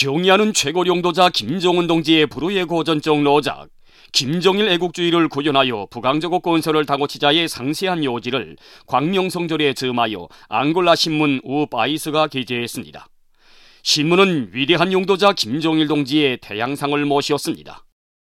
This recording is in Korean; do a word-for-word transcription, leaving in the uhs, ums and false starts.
경의하는 최고領導자 김정은 동지의 불후의 고전적 노작, 김정일 애국주의를 구현하여 북왕저국 건설을 다고치자의 상세한 요지를 광명성절에 점하여 앙골라 신문 우바이스가 게재했습니다. 신문은 위대한 용도자 김정일 동지의 태양상을 모시었습니다.